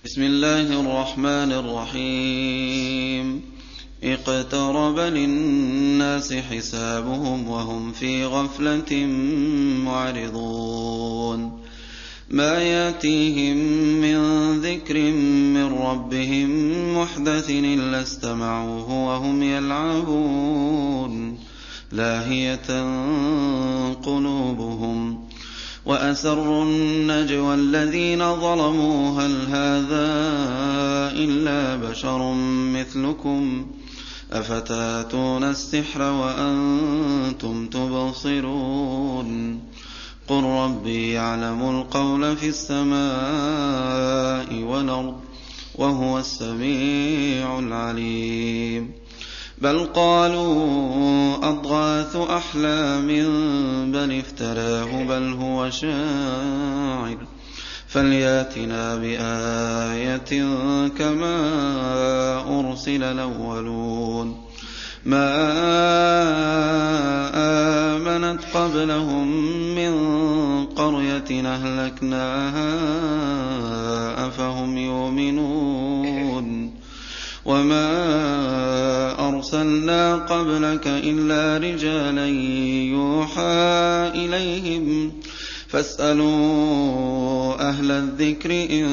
بسم الله الرحمن الرحيم. اقترب للناس حسابهم وهم في غفلة معرضون. ما ياتيهم من ذكر من ربهم محدث إلا استمعوه وهم يلعبون لاهية قلوبهم وأسروا النجوى الذين ظلموا هل هذا إلا بشر مثلكم أفتاتون السحر وأنتم تبصرون. قل ربي يعلم القول في السماء والأرض وهو السميع العليم. بل قالوا أضغاث أحلام بل افتراه بل هو شاعر فلياتنا بآية كما أرسل الأولون. ما آمنت قبلهم من قرية أهلكناها أفهم يؤمنون. وما أرسلنا قبلك إلا رجالا يوحى إليهم فاسألوا أهل الذكر إن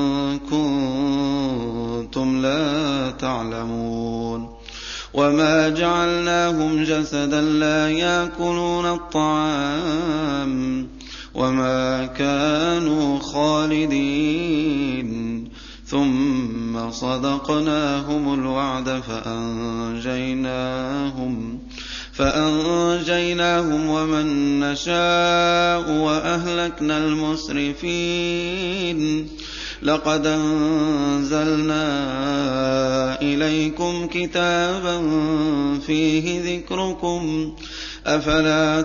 كنتم لا تعلمون. وما جعلناهم جسدا لا يأكلون الطعام وما كانوا خالدين ثم صدقناهم الوعد فأنجيناهم ومن نشاء وأهلكنا المسرفين. لقد أنزلنا إليكم كتابا فيه ذكركم أفلا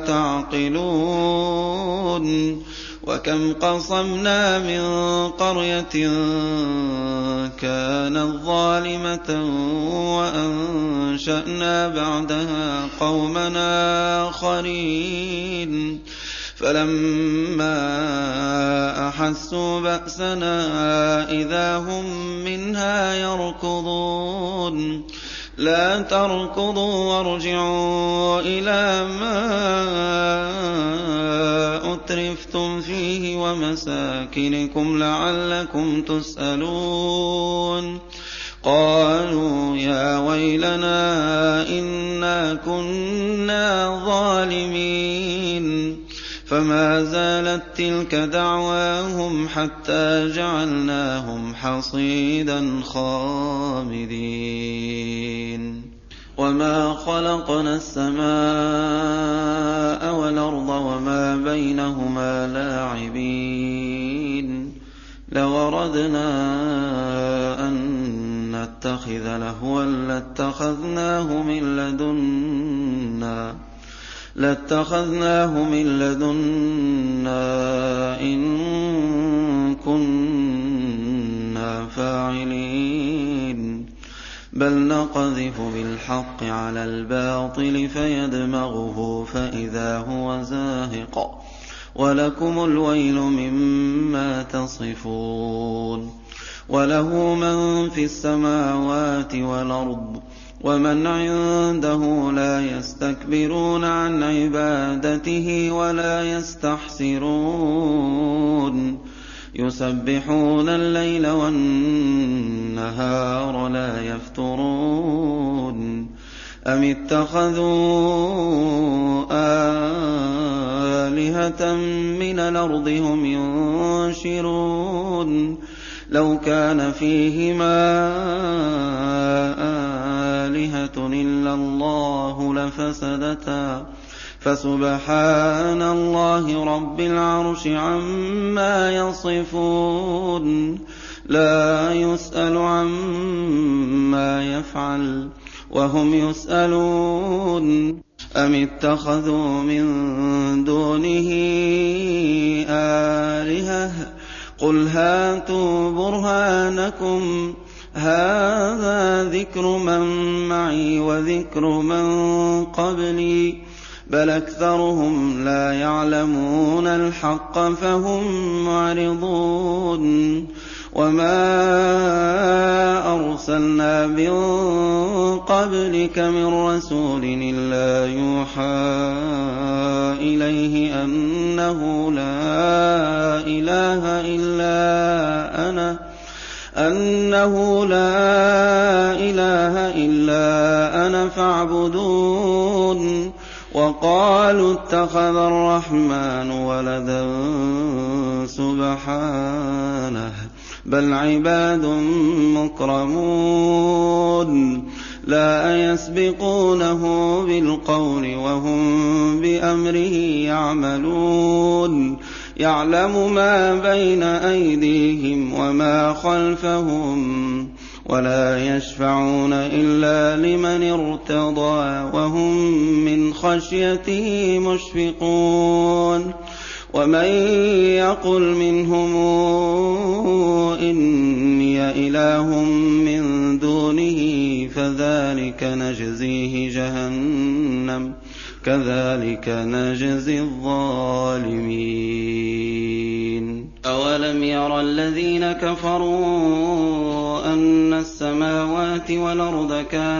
تعقلون. وكم قصمنا من قرية كانت ظالمة وأنشأنا بعدها قومنا آخرين فلما أحسوا بأسنا إذا هم منها يركضون. لا تركضوا وارجعوا إلى ما أترفتم فيه ومساكنكم لعلكم تسألون. قالوا يا ويلنا إنا كنا ظالمين. فما زالت تلك دعواهم حتى جعلناهم حصيدا خامدين. وما خلقنا السماء والأرض وما بينهما لاعبين. لو أردنا أن نتخذ لهوا لاتخذناه من لدنا إن كنا فاعلين. بل نقذف بالحق على الباطل فيدمغه فإذا هو زاهق ولكم الويل مما تصفون. وله من في السماوات والأرض ومن عنده لا يستكبرون عن عبادته ولا يستحسرون. يسبحون الليل والنهار لا يفترون. أم اتخذوا آلهة من الأرض هم ينشرون. لو كان فيهما آلهة إلا الله لفسدتا فسبحان الله رب العرش عما يصفون. لا يسأل عما يفعل وهم يسألون. أم اتخذوا من دونه آلهة قل هاتوا برهانكم هذا ذكر من معي وذكر من قبلي بل أكثرهم لا يعلمون الحق فهم معرضون وَمَا أَرْسَلْنَا مِن قَبْلِكَ مِن رَّسُولٍ إِلَّا يُوحَىٰ إِلَيْهِ أَنَّهُ لَا إِلَٰهَ إِلَّا أَنَا فَاعْبُدُونِ وَقَالُوا اتَّخَذَ الرَّحْمَٰنُ وَلَدًا سُبْحَانَهُ بَلْ عِبَادٌ مُّكْرَمُونَ لَا يَسْبِقُونَهُ بِالْقَوْلِ وَهُم بِأَمْرِهِ يَعْمَلُونَ يَعْلَمُ مَا بَيْنَ أَيْدِيهِمْ وَمَا خَلْفَهُمْ وَلَا يَشْفَعُونَ إِلَّا لِمَنِ ارْتَضَىٰ وَهُم مِّنْ خَشْيَتِهِ مُشْفِقُونَ وَمَن يَقُلْ مِنْهُمْ إِنِّي إِلَٰهٌ مِّن دُونِهِ فَذَٰلِكَ نَجْزِيهِ جَهَنَّمَ كَذَٰلِكَ نَجْزِي الظَّالِمِينَ أَوَلَمْ يَرَ الَّذِينَ كَفَرُوا أَنَّ السَّمَاوَاتِ وَالْأَرْضَ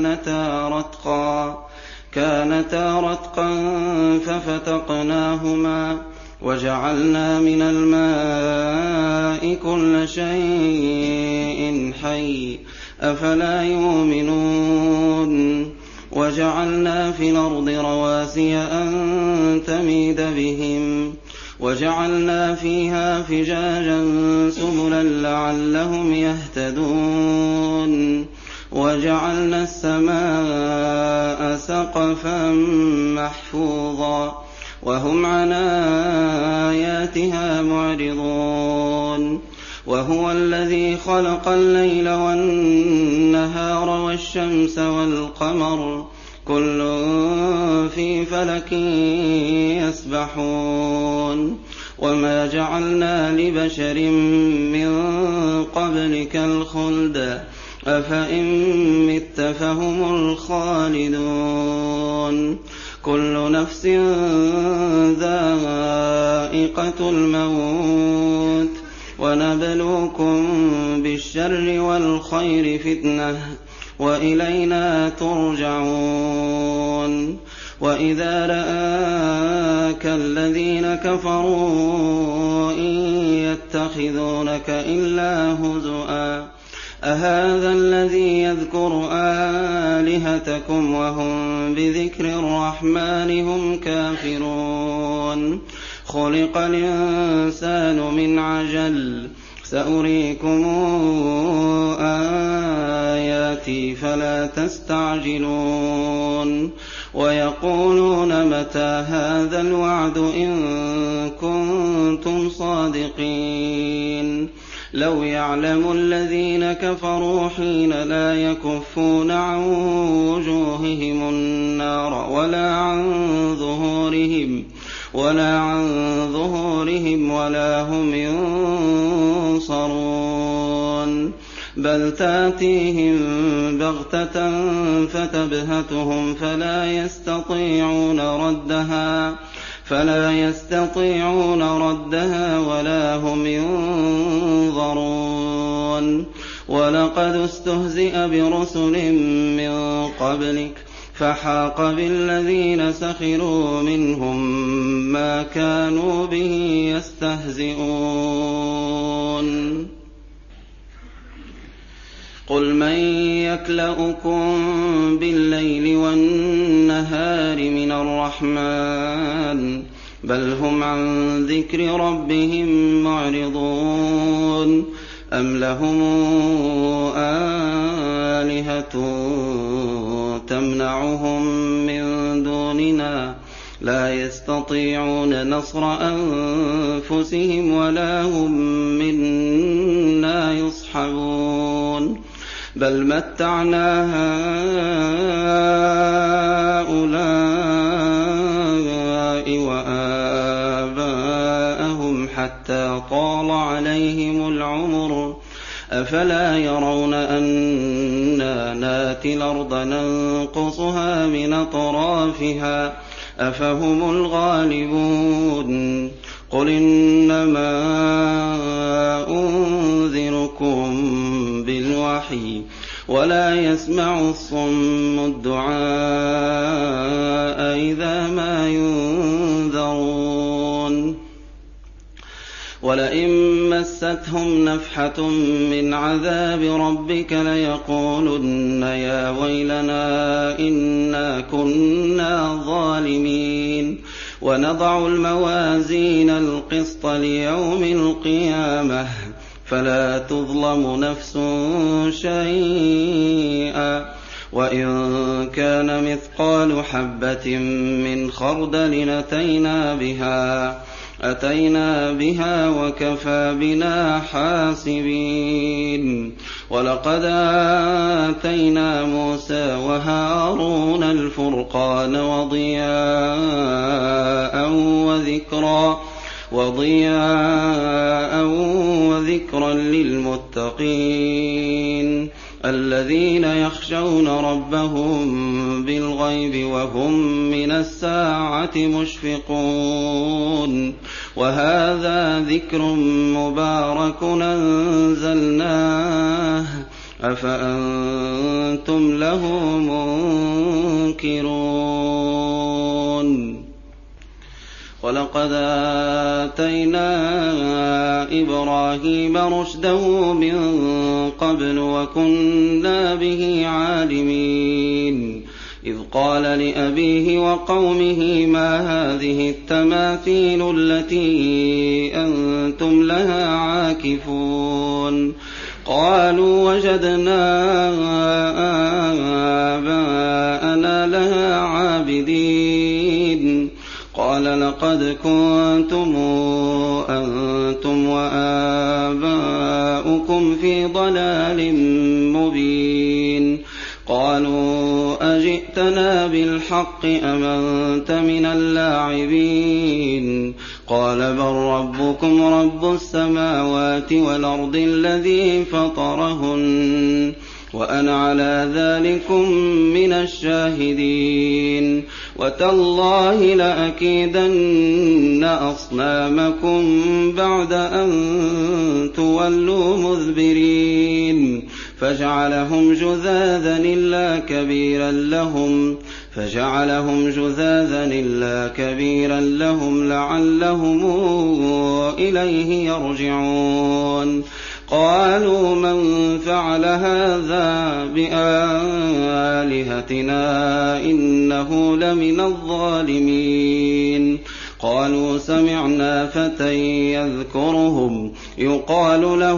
كَانَتَا رَتْقًا فَفَتَقْنَاهُمَا وَجَعَلْنَا مِنَ الْمَاءِ كُلَّ شَيْءٍ حَيٍّ أَفَلَا يُؤْمِنُونَ وَجَعَلْنَا فِي الْأَرْضِ رَوَاسِيَ أَن تَمِيدَ بِهِمْ وَجَعَلْنَا فِيهَا فِجَاجًا سُبُلًا لَّعَلَّهُمْ يَهْتَدُونَ وَجَعَلْنَا السَّمَاءَ سَقْفًا مَّحْفُوظًا وَهُمْ عَنْ آيَاتِهَا مُعْرِضُونَ وَهُوَ الَّذِي خَلَقَ اللَّيْلَ وَالنَّهَارَ وَالشَّمْسَ وَالْقَمَرَ كُلٌّ فِي فَلَكٍ يَسْبَحُونَ وَمَا جَعَلْنَا لِبَشَرٍ مِّن قَبْلِكَ الْخُلْدَ أَفَإِن مِّتَّ فَهُمُ الْخَالِدُونَ كُلُّ نَفْسٍ ذَائِقَةُ الْمَوْتِ وَنَبْلُوكُم بِالشَّرِّ وَالْخَيْرِ فِتْنَةً وَإِلَيْنَا تُرْجَعُونَ وَإِذَا رَآكَ الَّذِينَ كَفَرُوا إِن يَتَّخِذُونَكَ إِلَّا هُزُوًا أَهَٰذَا الَّذِي يَذْكُرُ آلِهَتَكُمْ وَهُم بِذِكْرِ الرَّحْمَٰنِ هُمْ كَافِرُونَ خُلِقَ الْإِنسَانُ مِنْ عَجَلٍ سَأُرِيكُمْ آيَاتِي فَلَا تَسْتَعْجِلُونَ وَيَقُولُونَ مَتَىٰ هَٰذَا الْوَعْدُ إِن كُنتُمْ صَادِقِينَ لَوْ يَعْلَمُ الَّذِينَ كَفَرُوا حِينَ لَا يَكُفُّونَ عَن وُجُوهِهِمُ النَّارَ وَلَا عَن ظُهُورِهِمْ وَلَا هُمْ يُنصَرُونَ بَلْ تَأْتِيهِم بَغْتَةً فَتَبْهَتُهُمْ فَلَا يَسْتَطِيعُونَ رَدَّهَا وَلَا هُمْ يُنظَرُونَ وَلَقَدِ اسْتُهْزِئَ بِرُسُلٍ مِّن قَبْلِكَ فَحَاقَ بِالَّذِينَ سَخِرُوا مِنْهُم مَّا كَانُوا بِهِ يَسْتَهْزِئُونَ قُلْ مَن يَكْلَؤُكُم بِاللَّيْلِ وَالنَّهَارِ مِنَ الرَّحْمَٰنِ بَلْ هُمْ عَن ذِكْرِ رَبِّهِم مُّعْرِضُونَ أَمْ لَهُمْ آلِهَةٌ تَمْنَعُهُم مِّن دُونِنَا لَا يَسْتَطِيعُونَ نَصْرَ أَنفُسِهِمْ وَلَا هُم مِّنَّا يُصْحَبُونَ بَلْ مَتَّعْنَا هَٰؤُلَاءِ وَآبَاءَهُمْ حَتَّىٰ طَالَ عَلَيْهِمُ الْعُمُرُ أَفَلَا يَرَوْنَ أَنَّا نَأْتِي الْأَرْضَ نَنقُصُهَا مِنْ أَطْرَافِهَا أَفَهُمُ الْغَالِبُونَ قُلْ إِنَّمَا أُنذِرُكُم بِالْوَحْيِ وَلَا يَسْمَعُ الصُّمُّ الدُّعَاءَ إِذَا مَا يُنذَرُونَ وَلَئِن مَّسَّتْهُمْ نَفْحَةٌ مِّنْ عَذَابِ رَبِّكَ لَيَقُولُنَّ يَا وَيْلَنَا إِنَّا كُنَّا ظَالِمِينَ وَنَضَعُ الْمَوَازِينَ الْقِسْطَ لِيَوْمِ الْقِيَامَةِ فَلَا تُظْلَمُ نَفْسٌ شَيْئًا وَإِن كَانَ مِثْقَالُ حَبَّةٍ مِّنْ خَرْدَلٍ أَتَيْنَا بِهَا وَكَفَىٰ بِنَا حَاسِبِينَ وَلَقَدْ آتَيْنَا مُوسَىٰ وَهَارُونَ الْفُرْقَانَ وَضِيَاءً وَذِكْرًا لِّلْمُتَّقِينَ الَّذِينَ يَخْشَوْنَ رَبَّهُم بِالْغَيْبِ وَهُم مِّنَ السَّاعَةِ مُشْفِقُونَ وَهَٰذَا ذِكْرٌ مُّبَارَكٌ أَنزَلْنَاهُ أَفَأَنتُمْ لَهُ مُنكِرُونَ وَلَقَدْ آتَيْنَا إِبْرَاهِيمَ رُشْدَهُ مِن قَبْلُ وَكُنَّا بِهِ عَالِمِينَ إِذْ قَالَ لِأَبِيهِ وَقَوْمِهِ مَا هَٰذِهِ التَّمَاثِيلُ الَّتِي أَنتُمْ لَهَا عَاكِفُونَ قَالُوا وَجَدْنَا آبَاءَنَا لَهَا عَابِدِينَ قَالَ لَقَدْ كُنتُمْ أَنتُمْ وَآبَاؤُكُمْ فِي ضَلَالٍ مُّبِينٍ قَالُوا أَجِئْتَنَا بِالْحَقِّ أَمْ أَنتَ مِنَ اللاعبين قَالَ بَل رَّبُّكُمْ رَبُّ السَّمَاوَاتِ وَالْأَرْضِ الَّذِي فَطَرَهُنَّ وَأَنَا عَلَىٰ ذَٰلِكُم مِّنَ الشَّاهِدِينَ وَتَاللَّهِ لَأَكِيدَنَّ أَصْنَامَكُم بَعْدَ أَن تُوَلُّوا مُدْبِرِينَ فَجَعَلَهُمْ جُذَاذًا إِلَّا كَبِيرًا لَّهُمْ لَعَلَّهُمْ إِلَيْهِ يَرْجِعُونَ قَالُوا مَن فَعَلَ هَٰذَا بِآلِهَتِنَا إِنَّهُ لَمِنَ الظَّالِمِينَ قَالُوا سَمِعْنَا فَتًى يَذْكُرُهُمْ يُقَالُ لَهُ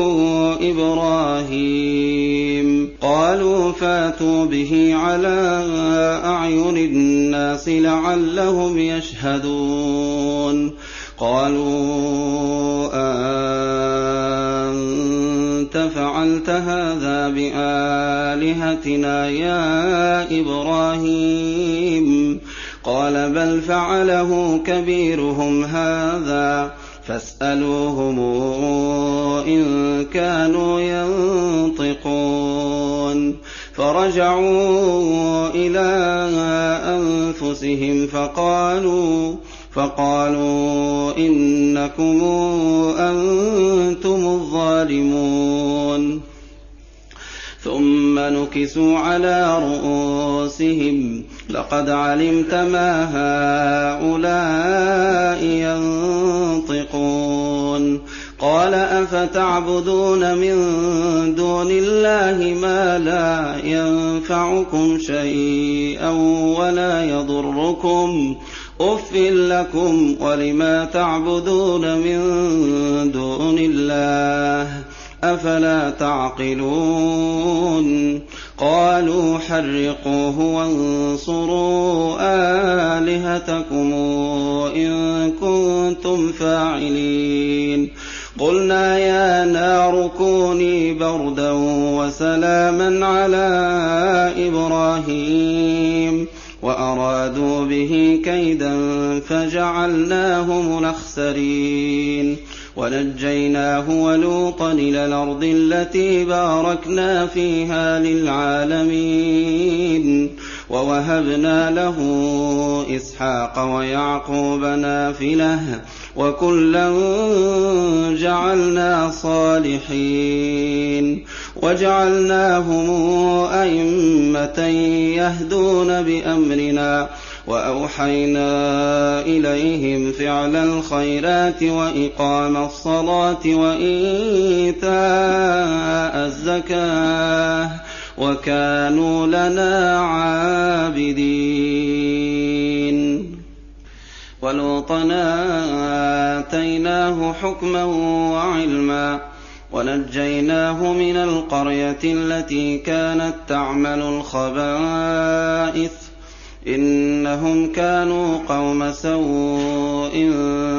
إِبْرَاهِيمُ قَالُوا فَأْتُوا بِهِ عَلَىٰ أَعْيُنِ النَّاسِ لَعَلَّهُمْ يَشْهَدُونَ قَالُوا أَأَنتَ فَعَلْتَ هَٰذَا بِآلِهَتِنَا يَا إِبْرَاهِيمُ قَالَ بَلْ فَعَلَهُ كَبِيرُهُمْ هَٰذَا فَاسْأَلُوهُمْ إِن كَانُوا يَنطِقُونَ فَرَجَعُوا إِلَىٰ أَنفُسِهِمْ فَقَالُوا إِنَّكُمْ أَنتُمُ الظَّالِمُونَ ثُمَّ نُكِسُوا عَلَىٰ رُءُوسِهِمْ لَقَدْ عَلِمْتَ مَا هَٰؤُلَاءِ يَنطِقُونَ قَالَ أَفَتَعْبُدُونَ مِن دُونِ اللَّهِ مَا لَا يَنفَعُكُمْ شَيْئًا وَلَا يَضُرُّكُمْ أُفٍّ لَّكُمْ وَلِمَا تَعْبُدُونَ مِن دُونِ اللَّهِ أَفَلَا تَعْقِلُونَ قَالُوا حَرِّقُوهُ وَانصُرُوا آلِهَتَكُمْ إِن كُنتُمْ فَاعِلِينَ قُلْنَا يَا نَارُ كُونِي بَرْدًا وَسَلَامًا عَلَىٰ إِبْرَاهِيمَ وَأَرَادُوا بِهِ كَيْدًا فَجَعَلْنَاهُمُ الْأَخْسَرِينَ وَنَجَّيْنَاهُ وَلُوطًا إِلَى الْأَرْضِ الَّتِي بَارَكْنَا فِيهَا لِلْعَالَمِينَ ووهبنا له إسحاق ويعقوب نافلة وكلا جعلنا صالحين وجعلناهم أئمة يهدون بأمرنا وأوحينا إليهم فعل الخيرات وإقام الصلاة وإيتاء الزكاة وكانوا لنا عابدين ولوطا آتيناه حكما وعلما ونجيناه من القرية التي كانت تعمل الخبائث إنهم كانوا قوم سوء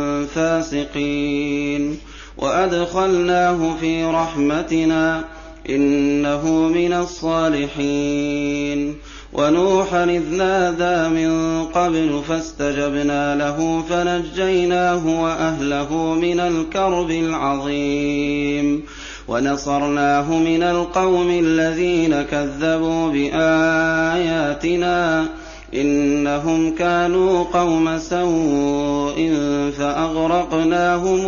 فاسقين وأدخلناه في رحمتنا إنه من الصالحين ونوحا إذ نادى من قبل فاستجبنا له فنجيناه وأهله من الكرب العظيم ونصرناه من القوم الذين كذبوا بآياتنا إنهم كانوا قوم سوء فأغرقناهم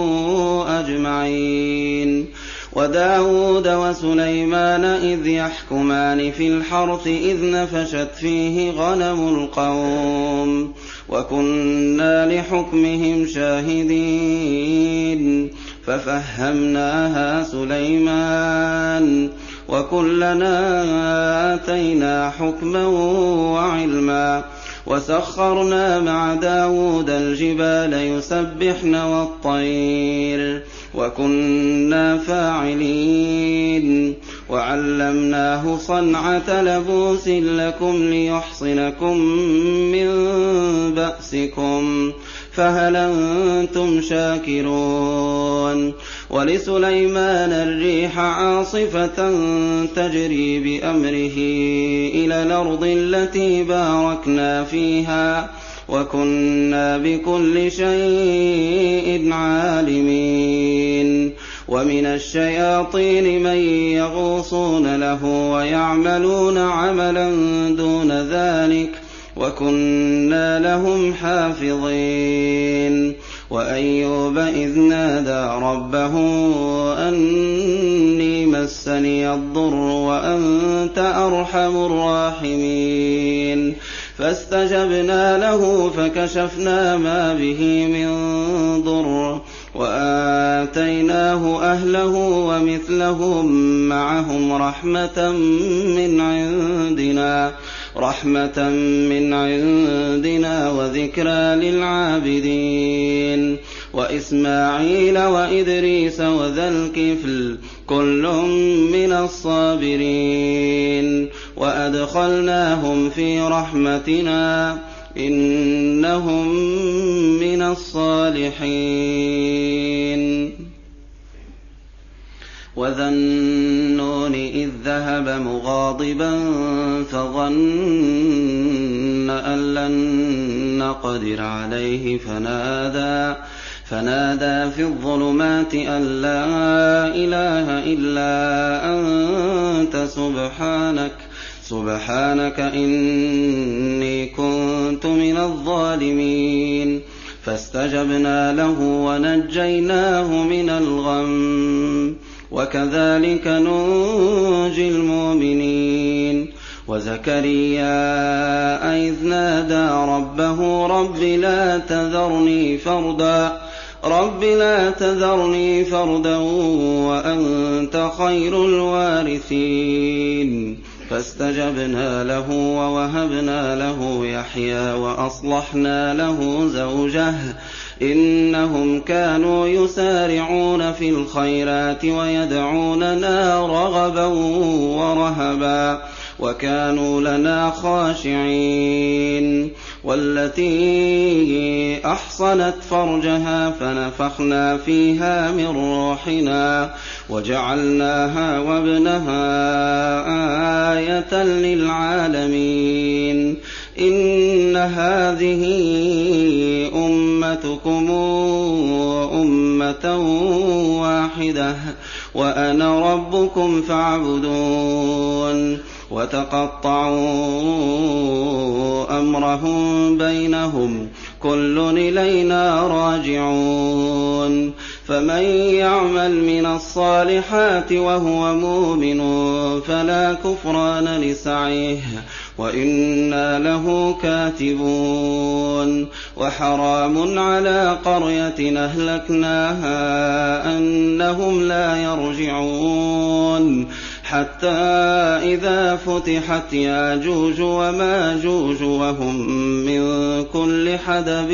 أجمعين وداود وسليمان إذ يحكمان في الحرث إذ نفشت فيه غنم القوم وكنا لحكمهم شاهدين ففهمناها سليمان وكلنا آتينا حكما وعلما وسخرنا مع داود الجبال يسبحن والطير وكنا فاعلين وعلمناه صنعة لبوس لكم ليحصنكم من بأسكم فهل أنتم شاكرون ولسليمان الريح عاصفة تجري بأمره إلى الأرض التي باركنا فيها وكنا بكل شيء عالمين ومن الشياطين من يغوصون له ويعملون عملا دون ذلك وكنا لهم حافظين وأيوب إذ نادى ربه أني مسني الضر وأنت أرحم الراحمين فاستجبنا له فكشفنا ما به من ضر وآتيناه أهله ومثلهم معهم رحمة من عندنا وذكرى للعابدين وإسماعيل وإدريس وذا الكفل كل من الصابرين وأدخلناهم في رحمتنا إنهم من الصالحين وذا النون إذ ذهب مغاضبا فظن أن لن نقدر عليه فنادى في الظلمات أن لا إله إلا أنت سبحانك إني كنت من الظالمين فاستجبنا له ونجيناه من الغم وكذلك ننجي المؤمنين وزكريا إذ نادى ربه رب لا تذرني فردا وأنت خير الوارثين فاستجبنا له ووهبنا له يحيى وأصلحنا له زوجه إنهم كانوا يسارعون في الخيرات ويدعوننا رغبا ورهبا وكانوا لنا خاشعين والتي أحصنت فرجها فنفخنا فيها من روحنا وجعلناها وابنها آية للعالمين إن هذه أمتكم أمة واحدة وأنا ربكم فاعبدون وتقطعوا أمرهم بينهم كل إلينا راجعون فمن يعمل من الصالحات وهو مؤمن فلا كفران لسعيه وإنا له كاتبون وحرام على قرية أهلكناها أنهم لا يرجعون حتى إذا فتحت ياجوج وماجوج وهم من كل حدب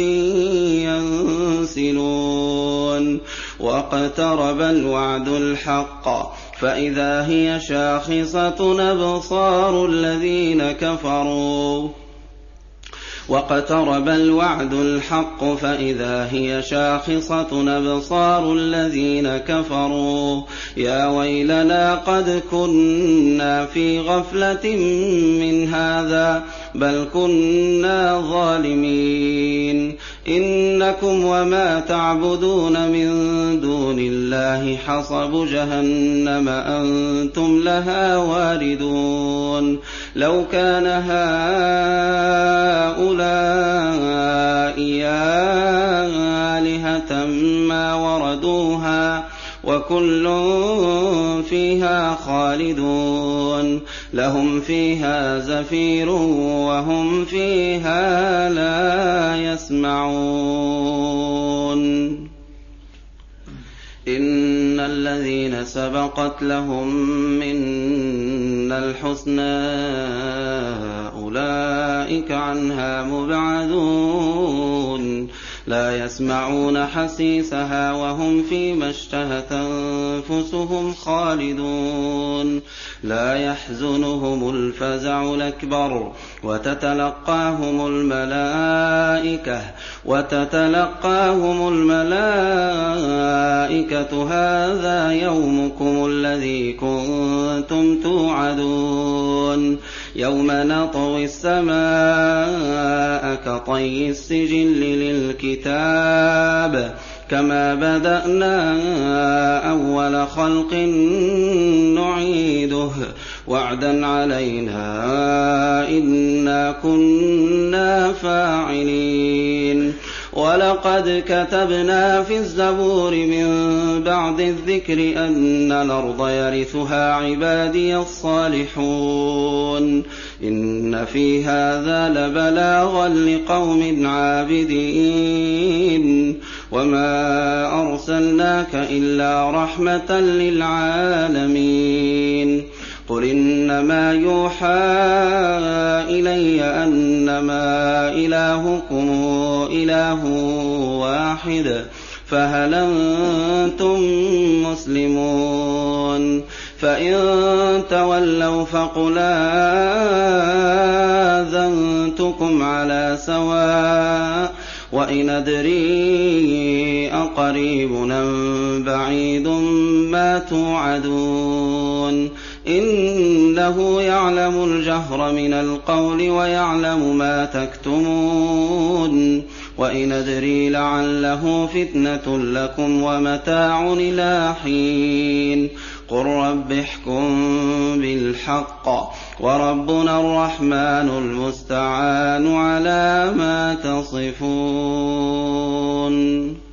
ينسلون واقترب الوعد الحق فإذا هي شاخصة أبصار الذين كفروا واقترب الوعد الحق فإذا هي شاخصة أبصار الذين كفروا يا ويلنا قد كنا في غفلة من هذا بل كنا ظالمين إنكم وما تعبدون من دون الله حصب جهنم أنتم لها واردون لو كان هؤلاء آلهة ما وردوها وكل فيها خالدون لهم فيها زفير وهم فيها لا يسمعون إن الذين سبقت لهم منا الحسنى أولئك عنها مبعدون لا يسمعون حسيسها وهم فيما اشتهت أنفسهم خالدون لا يحزنهم الفزع الأكبر وتتلقاهم الملائكة هذا يومكم الذي كنتم توعدون يوم نطوي السماء كطي السجل للكتاب كما بدأنا أول خلق نعيده وعدا علينا إنا كنا فاعلين ولقد كتبنا في الزبور من بعد الذكر أن الأرض يرثها عبادي الصالحون إن في هذا لبلاغا لقوم عابدين وما أرسلناك إلا رحمة للعالمين قل إنما يوحى إلي أنما إلهكم إله واحد فهل أنتم مسلمون فإن تولوا فقل آذنتكم على سواء وإن أدري أقريب أم بعيد ما توعدون إنه يعلم الجهر من القول ويعلم ما تكتمون وإن أدري لعله فتنة لكم ومتاع إلى حين قل رب احكم بالحق وربنا الرحمن المستعان على ما تصفون